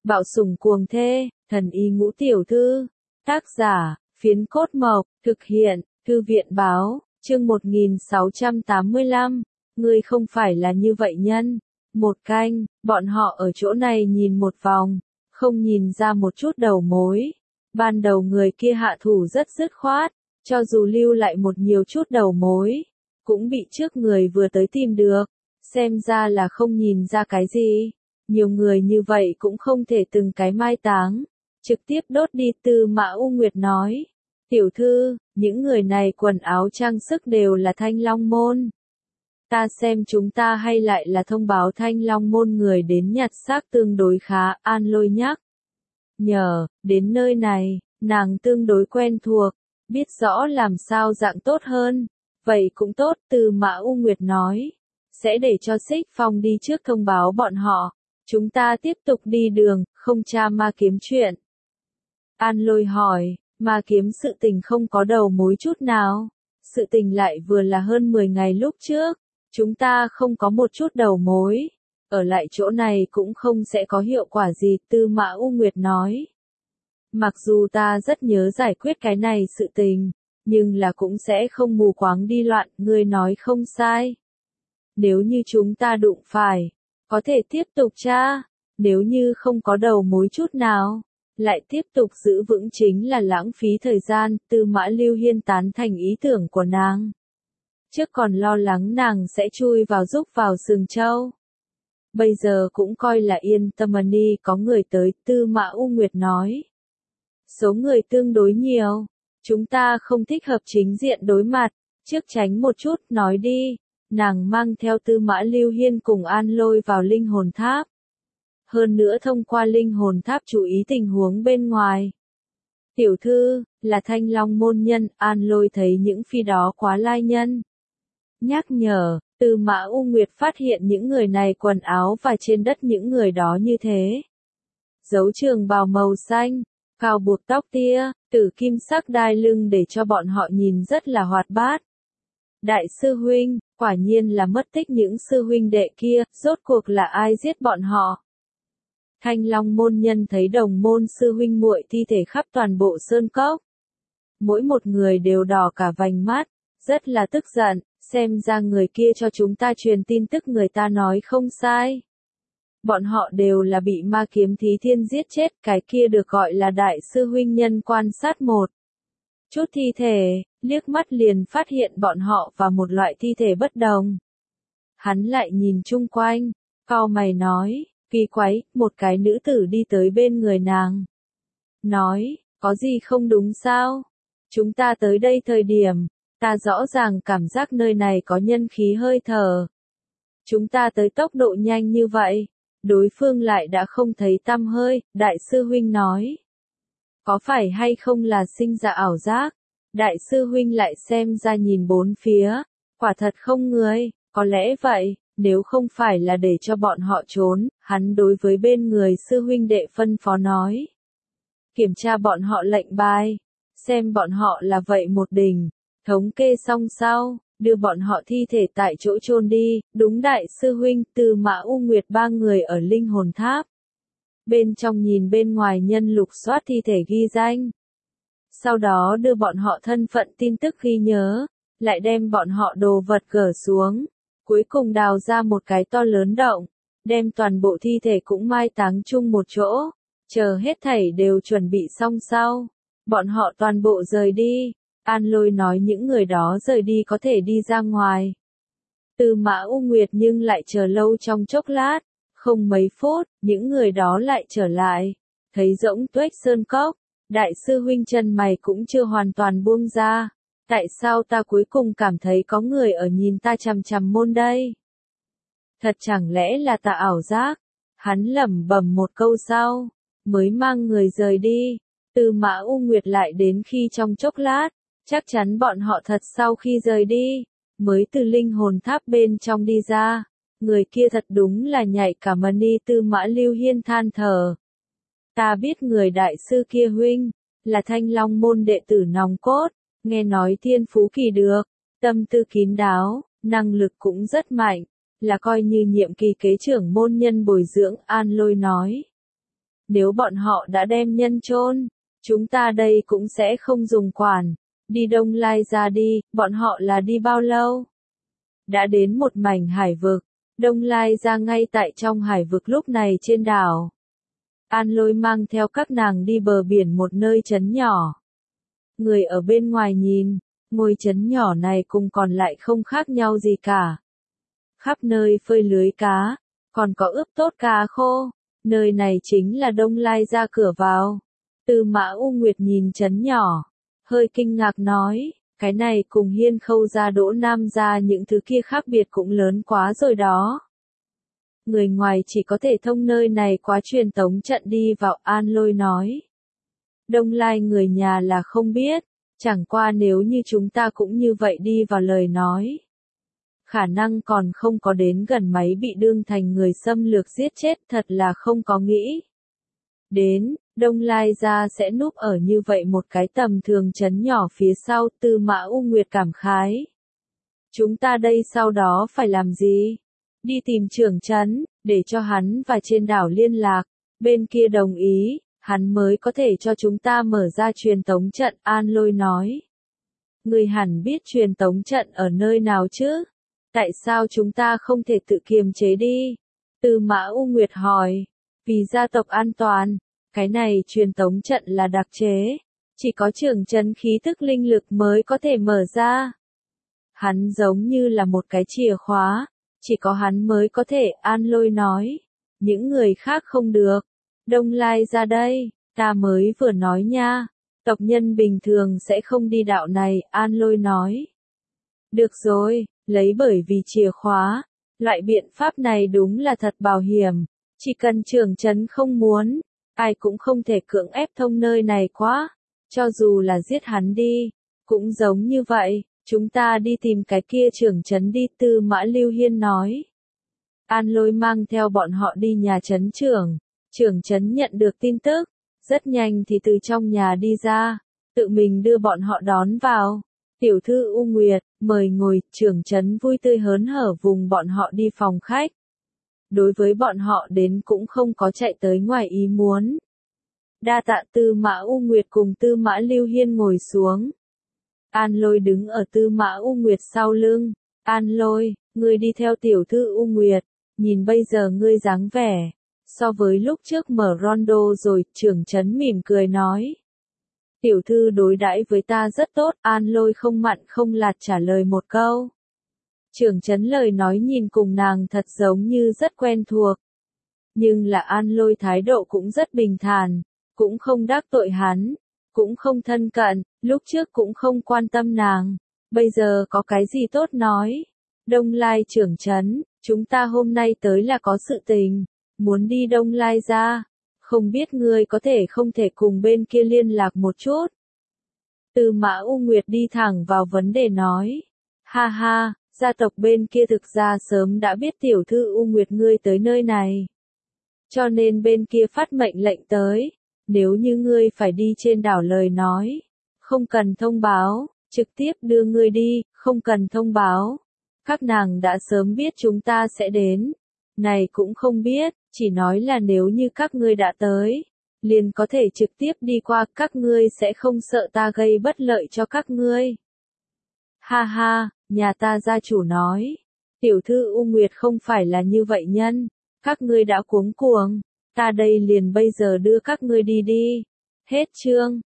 Bạo sủng cuồng thê, thần y ngũ tiểu thư. Tác giả, Phiến Cốt Mộc, thực hiện, Thư viện báo, chương 1685. Ngươi không phải là như vậy nhân. Một canh, bọn họ ở chỗ này nhìn một vòng, không nhìn ra một chút đầu mối. Ban đầu người kia hạ thủ rất dứt khoát, cho dù lưu lại một nhiều chút đầu mối, cũng bị trước người vừa tới tìm được, xem ra là không nhìn ra cái gì. Nhiều người như vậy cũng không thể từng cái mai táng, trực tiếp đốt đi. Tư Mã U Nguyệt nói, tiểu thư, những người này quần áo trang sức đều là Thanh Long Môn. Ta xem chúng ta hay lại là thông báo Thanh Long Môn người đến nhặt xác tương đối khá. An Lôi nhắc nhở, đến nơi này, nàng tương đối quen thuộc, biết rõ làm sao dạng tốt hơn. Vậy cũng tốt, Tư Mã U Nguyệt nói, sẽ để cho Xích Phong đi trước thông báo bọn họ. Chúng ta tiếp tục đi đường, không tra ma kiếm chuyện. An Lôi hỏi, ma kiếm sự tình không có đầu mối chút nào. Sự tình lại vừa là hơn 10 ngày lúc trước. Chúng ta không có một chút đầu mối. Ở lại chỗ này cũng không sẽ có hiệu quả gì. Tư Mã U Nguyệt nói. Mặc dù ta rất nhớ giải quyết cái này sự tình, nhưng là cũng sẽ không mù quáng đi loạn. Ngươi nói không sai. Nếu như chúng ta đụng phải, có thể tiếp tục tra. Nếu như không có đầu mối chút nào, lại tiếp tục giữ vững chính là lãng phí thời gian. Tư Mã Lưu Hiên tán thành ý tưởng của nàng. Trước còn lo lắng nàng sẽ chui vào rúc vào sừng trâu. Bây giờ cũng coi là yên tâm đi. Có người tới, Tư Mã U Nguyệt nói. Số người tương đối nhiều, chúng ta không thích hợp chính diện đối mặt, trước tránh một chút. Nói đi. Nàng mang theo Tư Mã Lưu Hiên cùng An Lôi vào linh hồn tháp. Hơn nữa thông qua linh hồn tháp chú ý tình huống bên ngoài. Tiểu thư, là Thanh Long Môn nhân. An Lôi thấy những phi đó quá lai nhân. Nhắc nhở, Tư Mã U Nguyệt phát hiện những người này quần áo và trên đất những người đó như thế. Dấu trường bào màu xanh, cao buộc tóc tia, tử kim sắc đai lưng để cho bọn họ nhìn rất là hoạt bát. Đại sư huynh, quả nhiên là mất tích những sư huynh đệ kia, rốt cuộc là ai giết bọn họ? Thanh Long Môn nhân thấy đồng môn sư huynh muội thi thể khắp toàn bộ sơn cốc. Mỗi một người đều đỏ cả vành mắt, rất là tức giận, xem ra người kia cho chúng ta truyền tin tức người ta nói không sai. Bọn họ đều là bị ma kiếm thí thiên giết chết, cái kia được gọi là đại sư huynh nhân quan sát một chút thi thể, liếc mắt liền phát hiện bọn họ và một loại thi thể bất đồng. Hắn lại nhìn chung quanh, cau mày nói, kỳ quái, một cái nữ tử đi tới bên người nàng. Nói, có gì không đúng sao? Chúng ta tới đây thời điểm, ta rõ ràng cảm giác nơi này có nhân khí hơi thở. Chúng ta tới tốc độ nhanh như vậy, đối phương lại đã không thấy tăm hơi. Đại sư huynh nói. Có phải hay không là sinh ra ảo giác? Đại sư huynh lại xem ra nhìn bốn phía, quả thật không người. Có lẽ vậy, nếu không phải là để cho bọn họ trốn, hắn đối với bên người sư huynh đệ phân phó nói. Kiểm tra bọn họ lệnh bài, xem bọn họ là vậy một đỉnh, thống kê xong sau, đưa bọn họ thi thể tại chỗ chôn đi. Đúng đại sư huynh. Tư Mã U Nguyệt ba người ở linh hồn tháp. Bên trong nhìn bên ngoài nhân lục soát thi thể ghi danh. Sau đó đưa bọn họ thân phận tin tức ghi nhớ, lại đem bọn họ đồ vật gỡ xuống. Cuối cùng đào ra một cái to lớn động, đem toàn bộ thi thể cũng mai táng chung một chỗ. Chờ hết thảy đều chuẩn bị xong sau, bọn họ toàn bộ rời đi. An Lôi nói những người đó rời đi có thể đi ra ngoài. Tư Mã U Nguyệt nhưng lại chờ lâu trong chốc lát, không mấy phút, những người đó lại trở lại. Thấy rỗng tuếch sơn cốc, đại sư huynh chân mày cũng chưa hoàn toàn buông ra. Tại sao ta cuối cùng cảm thấy có người ở nhìn ta chằm chằm môn đây? Thật chẳng lẽ là ta ảo giác? Hắn lẩm bẩm một câu sau, mới mang người rời đi. Tư Mã U Nguyệt lại đến khi trong chốc lát, chắc chắn bọn họ thật sau khi rời đi, mới từ linh hồn tháp bên trong đi ra. Người kia thật đúng là nhạy cả mani. Tư Mã Lưu Hiên than thở. Ta biết người đại sư kia huynh, là Thanh Long Môn đệ tử nòng cốt, nghe nói thiên phú kỳ được, tâm tư kín đáo, năng lực cũng rất mạnh, là coi như nhiệm kỳ kế trưởng môn nhân bồi dưỡng. An Lôi nói. Nếu bọn họ đã đem nhân chôn, chúng ta đây cũng sẽ không dùng quản. Đi Đông Lai ra đi, bọn họ là đi bao lâu? Đã đến một mảnh hải vực, Đông Lai ra ngay tại trong hải vực lúc này trên đảo. An Lôi mang theo các nàng đi bờ biển một nơi trấn nhỏ. Người ở bên ngoài nhìn, ngôi trấn nhỏ này cùng còn lại không khác nhau gì cả. Khắp nơi phơi lưới cá, còn có ướp tốt cá khô. Nơi này chính là Đông Lai ra cửa vào. Tư Mã U Nguyệt nhìn trấn nhỏ, hơi kinh ngạc nói, cái này cùng Hiên Khâu gia Đỗ Nam gia những thứ kia khác biệt cũng lớn quá rồi đó. Người ngoài chỉ có thể thông nơi này qua truyền tống trận đi vào, An Lôi nói. Đông Lai người nhà là không biết, chẳng qua nếu như chúng ta cũng như vậy đi vào lời nói. Khả năng còn không có đến gần máy bị đương thành người xâm lược giết chết, thật là không có nghĩ. Đến, Đông Lai ra sẽ núp ở như vậy một cái tầm thường trấn nhỏ phía sau, Tư Mã U Nguyệt cảm khái. Chúng ta đây sau đó phải làm gì? Đi tìm trưởng trấn, để cho hắn và trên đảo liên lạc, bên kia đồng ý, hắn mới có thể cho chúng ta mở ra truyền tống trận, An Lôi nói. Người hẳn biết truyền tống trận ở nơi nào chứ? Tại sao chúng ta không thể tự kiềm chế đi? Tư Mã U Nguyệt hỏi. Vì gia tộc an toàn, cái này truyền tống trận là đặc chế, chỉ có trưởng trấn khí thức linh lực mới có thể mở ra. Hắn giống như là một cái chìa khóa, chỉ có hắn mới có thể, An Lôi nói. Những người khác không được. Đông Lai ra đây, ta mới vừa nói nha. Tộc nhân bình thường sẽ không đi đạo này, An Lôi nói. Được rồi, lấy bởi vì chìa khóa, loại biện pháp này đúng là thật bảo hiểm. Chỉ cần trưởng trấn không muốn, ai cũng không thể cưỡng ép thông nơi này quá. Cho dù là giết hắn đi, cũng giống như vậy, chúng ta đi tìm cái kia trưởng trấn đi, Tư Mã Lưu Hiên nói. An Lôi mang theo bọn họ đi nhà trấn trưởng. Trưởng trấn nhận được tin tức, rất nhanh thì từ trong nhà đi ra, tự mình đưa bọn họ đón vào. Tiểu thư U Nguyệt, mời ngồi, trưởng trấn vui tươi hớn hở vùng bọn họ đi phòng khách. Đối với bọn họ đến cũng không có chạy tới ngoài ý muốn. Đa tạ. Tư Mã U Nguyệt cùng Tư Mã Lưu Hiên ngồi xuống. An Lôi đứng ở Tư Mã U Nguyệt sau lưng. An Lôi, ngươi đi theo tiểu thư U Nguyệt, nhìn bây giờ ngươi dáng vẻ. So với lúc trước mở Rondo rồi, trưởng trấn mỉm cười nói. Tiểu thư đối đãi với ta rất tốt, An Lôi không mặn không lạt trả lời một câu. Trưởng trấn lời nói nhìn cùng nàng thật giống như rất quen thuộc. Nhưng là An Lôi thái độ cũng rất bình thản, cũng không đắc tội hắn, cũng không thân cận, lúc trước cũng không quan tâm nàng. Bây giờ có cái gì tốt nói? Đông Lai trưởng trấn, chúng ta hôm nay tới là có sự tình, muốn đi Đông Lai ra, không biết ngươi có thể không thể cùng bên kia liên lạc một chút. Tư Mã U Nguyệt đi thẳng vào vấn đề nói. Ha ha, gia tộc bên kia thực ra sớm đã biết tiểu thư U Nguyệt ngươi tới nơi này. Cho nên bên kia phát mệnh lệnh tới, nếu như ngươi phải đi trên đảo lời nói, không cần thông báo, trực tiếp đưa ngươi đi, không cần thông báo. Các nàng đã sớm biết chúng ta sẽ đến. Này cũng không biết, chỉ nói là nếu như các ngươi đã tới, liền có thể trực tiếp đi qua, các ngươi sẽ không sợ ta gây bất lợi cho các ngươi. Ha ha, nhà ta gia chủ nói, tiểu thư U Nguyệt không phải là như vậy nhân, các ngươi đã cuống cuồng, ta đây liền bây giờ đưa các ngươi đi đi. Hết chương.